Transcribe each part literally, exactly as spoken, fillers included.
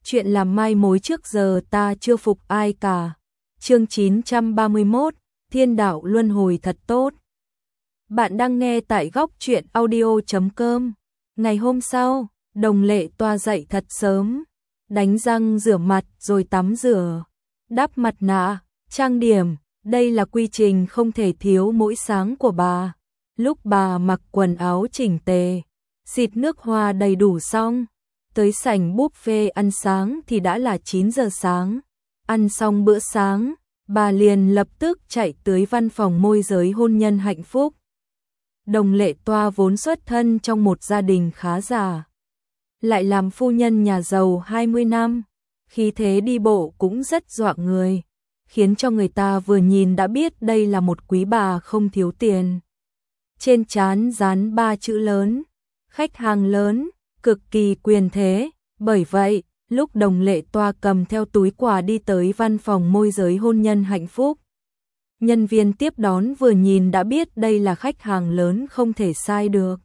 chuyện làm mai mối trước giờ ta chưa phục ai cả. Chương chín trăm ba mươi mốt, thiên đạo luân hồi thật tốt. Bạn đang nghe tại góc truyện audio chấm com. Ngày hôm sau, Đồng Lệ Toa dậy thật sớm, đánh răng rửa mặt rồi tắm rửa, đắp mặt nạ, trang điểm, đây là quy trình không thể thiếu mỗi sáng của bà. Lúc bà mặc quần áo chỉnh tề, xịt nước hoa đầy đủ xong, tới sảnh buffet ăn sáng thì đã là chín giờ sáng. Ăn xong bữa sáng, bà liền lập tức chạy tới văn phòng môi giới hôn nhân hạnh phúc. Đồng Lệ Toa vốn xuất thân trong một gia đình khá giả, lại làm phu nhân nhà giàu hai mươi năm, khí thế đi bộ cũng rất dọa người, khiến cho người ta vừa nhìn đã biết đây là một quý bà không thiếu tiền. Trên trán dán ba chữ lớn, khách hàng lớn, cực kỳ quyền thế, bởi vậy, lúc Đồng Lệ Toa cầm theo túi quà đi tới văn phòng môi giới hôn nhân hạnh phúc, nhân viên tiếp đón vừa nhìn đã biết đây là khách hàng lớn không thể sai được.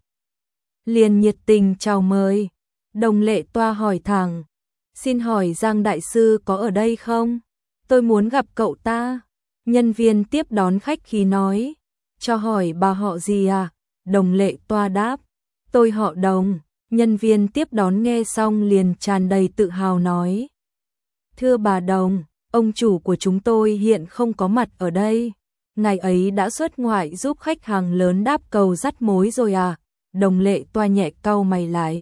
Liền nhiệt tình chào mời. Đồng Lệ Toa hỏi thẳng, xin hỏi Giang Đại Sư có ở đây không? Tôi muốn gặp cậu ta. Nhân viên tiếp đón khách khí nói, cho hỏi bà họ gì à? Đồng Lệ Toa đáp, tôi họ Đồng. Nhân viên tiếp đón nghe xong liền tràn đầy tự hào nói, thưa bà Đồng, ông chủ của chúng tôi hiện không có mặt ở đây. Ngày ấy đã xuất ngoại giúp khách hàng lớn đáp cầu dắt mối rồi à? Đồng Lệ Toa nhẹ cau mày lại.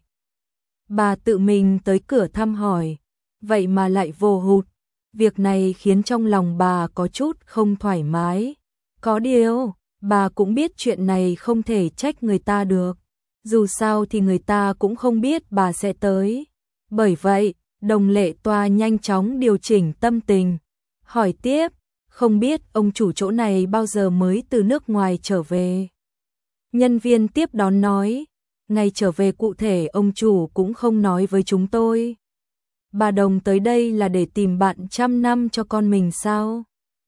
Bà tự mình tới cửa thăm hỏi, vậy mà lại vô hụt. Việc này khiến trong lòng bà có chút không thoải mái. Có điều, bà cũng biết chuyện này không thể trách người ta được. Dù sao thì người ta cũng không biết bà sẽ tới. Bởi vậy, Đồng Lệ Toa nhanh chóng điều chỉnh tâm tình. Hỏi tiếp, không biết ông chủ chỗ này bao giờ mới từ nước ngoài trở về? Nhân viên tiếp đón nói, ngày trở về cụ thể ông chủ cũng không nói với chúng tôi. Bà Đồng tới đây là để tìm bạn trăm năm cho con mình sao?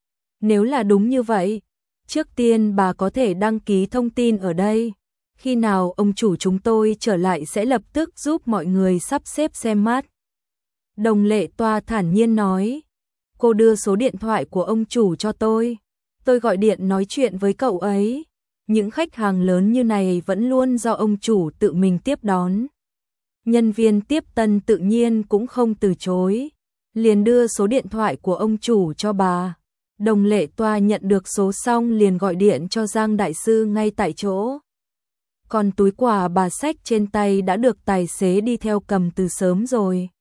Nếu là đúng như vậy, trước tiên bà có thể đăng ký thông tin ở đây. Khi nào ông chủ chúng tôi trở lại sẽ lập tức giúp mọi người sắp xếp xem mắt. Đồng Lệ Toa thản nhiên nói, cô đưa số điện thoại của ông chủ cho tôi. Tôi gọi điện nói chuyện với cậu ấy. Những khách hàng lớn như này vẫn luôn do ông chủ tự mình tiếp đón. Nhân viên tiếp tân tự nhiên cũng không từ chối, liền đưa số điện thoại của ông chủ cho bà. Đồng Lệ Toa nhận được số xong liền gọi điện cho Giang Đại Sư ngay tại chỗ. Còn túi quà bà xách trên tay đã được tài xế đi theo cầm từ sớm rồi.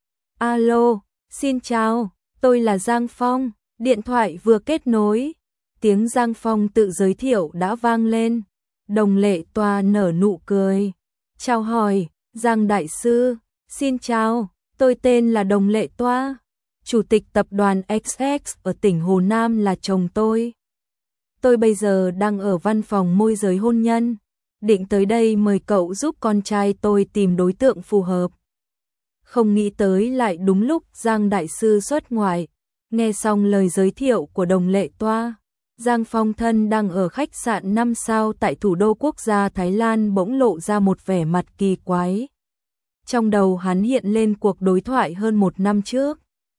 Alo, xin chào, tôi là Giang Phong. Điện thoại vừa kết nối, tiếng Giang Phong tự giới thiệu đã vang lên. Đồng Lệ Toa nở nụ cười, chào hỏi, Giang Đại Sư, xin chào, tôi tên là Đồng Lệ Toa, chủ tịch tập đoàn ích ích ở tỉnh Hồ Nam là chồng tôi. Tôi bây giờ đang ở văn phòng môi giới hôn nhân, định tới đây mời cậu giúp con trai tôi tìm đối tượng phù hợp. Không nghĩ tới lại đúng lúc Giang Đại Sư xuất ngoại. Nghe xong lời giới thiệu của Đồng Lệ Toa, Giang Phong thân đang ở khách sạn năm sao tại thủ đô quốc gia Thái Lan bỗng lộ ra một vẻ mặt kỳ quái. Trong đầu hắn hiện lên cuộc đối thoại hơn một năm trước.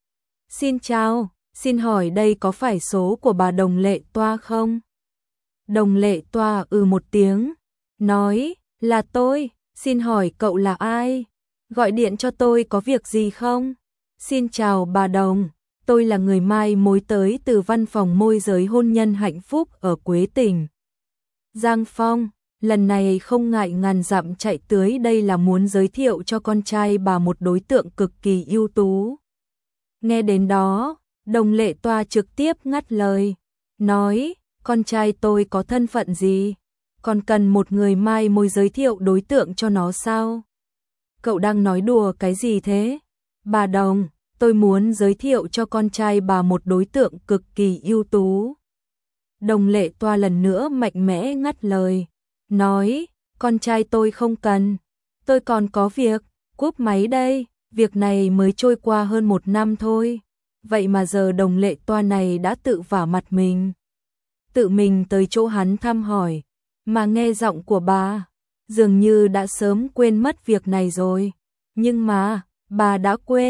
Xin chào, xin hỏi đây có phải số của bà Đồng Lệ Toa không? Đồng Lệ Toa ừ một tiếng, nói, là tôi, xin hỏi cậu là ai? Gọi điện cho tôi có việc gì không? Xin chào bà Đồng, tôi là người mai mối tới từ văn phòng môi giới hôn nhân hạnh phúc ở Quế Tỉnh. Giang Phong, lần này không ngại ngàn dặm chạy tới đây là muốn giới thiệu cho con trai bà một đối tượng cực kỳ ưu tú. Nghe đến đó, Đồng Lệ Toa trực tiếp ngắt lời, nói, con trai tôi có thân phận gì? Còn cần một người mai mối giới thiệu đối tượng cho nó sao? Cậu đang nói đùa cái gì thế? Bà Đồng, tôi muốn giới thiệu cho con trai bà một đối tượng cực kỳ ưu tú. Đồng Lệ Toa lần nữa mạnh mẽ ngắt lời, nói, con trai tôi không cần, tôi còn có việc, cúp máy đây, việc này mới trôi qua hơn một năm thôi. Vậy mà giờ Đồng Lệ Toa này đã tự vả mặt mình. Tự mình tới chỗ hắn thăm hỏi, mà nghe giọng của bà, dường như đã sớm quên mất việc này rồi. Nhưng mà, bà đã quên,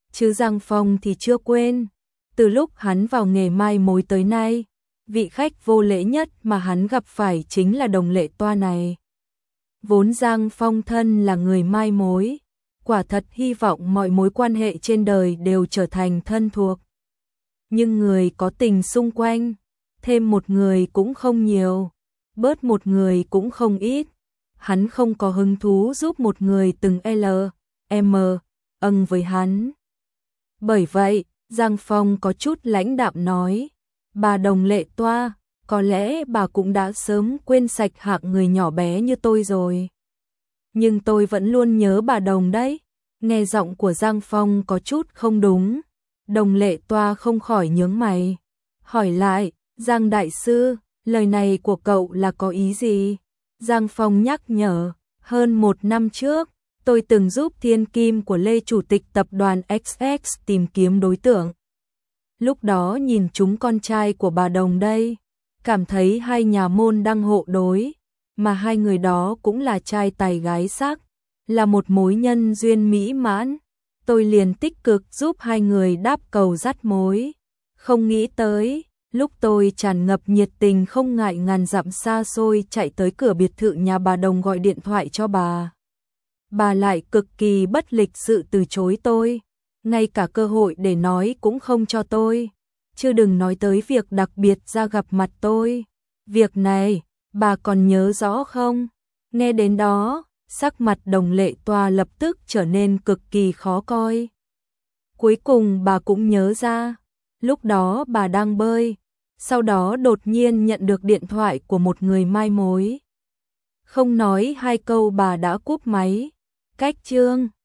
chứ Giang Phong thì chưa quên. Từ lúc hắn vào nghề mai mối tới nay, vị khách vô lễ nhất mà hắn gặp phải chính là Đồng Lệ Toa này. Vốn Giang Phong thân là người mai mối, quả thật hy vọng mọi mối quan hệ trên đời đều trở thành thân thuộc. Nhưng người có tình xung quanh, thêm một người cũng không nhiều, bớt một người cũng không ít. Hắn không có hứng thú giúp một người từng L, M, âng với hắn. Bởi vậy, Giang Phong có chút lãnh đạm nói, bà Đồng Lệ Toa, có lẽ bà cũng đã sớm quên sạch hạng người nhỏ bé như tôi rồi. Nhưng tôi vẫn luôn nhớ bà Đồng đấy. Nghe giọng của Giang Phong có chút không đúng. Đồng Lệ Toa không khỏi nhướng mày. Hỏi lại, Giang Đại Sư, lời này của cậu là có ý gì? Giang Phong nhắc nhở, hơn một năm trước, tôi từng giúp thiên kim của Lê Chủ tịch tập đoàn ích ích tìm kiếm đối tượng. Lúc đó nhìn chúng con trai của bà Đồng đây, cảm thấy hai nhà môn đang hộ đối, mà hai người đó cũng là trai tài gái sắc, là một mối nhân duyên mỹ mãn. Tôi liền tích cực giúp hai người đáp cầu dắt mối. Không nghĩ tới, lúc tôi tràn ngập nhiệt tình không ngại ngàn dặm xa xôi chạy tới cửa biệt thự nhà bà Đồng gọi điện thoại cho bà. Bà lại cực kỳ bất lịch sự từ chối tôi, ngay cả cơ hội để nói cũng không cho tôi, chứ đừng nói tới việc đặc biệt ra gặp mặt tôi. Việc này, bà còn nhớ rõ không? Nghe đến đó, sắc mặt Đồng Lệ Toa lập tức trở nên cực kỳ khó coi. Cuối cùng bà cũng nhớ ra, lúc đó bà đang bơi, sau đó đột nhiên nhận được điện thoại của một người mai mối. Không nói hai câu bà đã cúp máy. Cách chương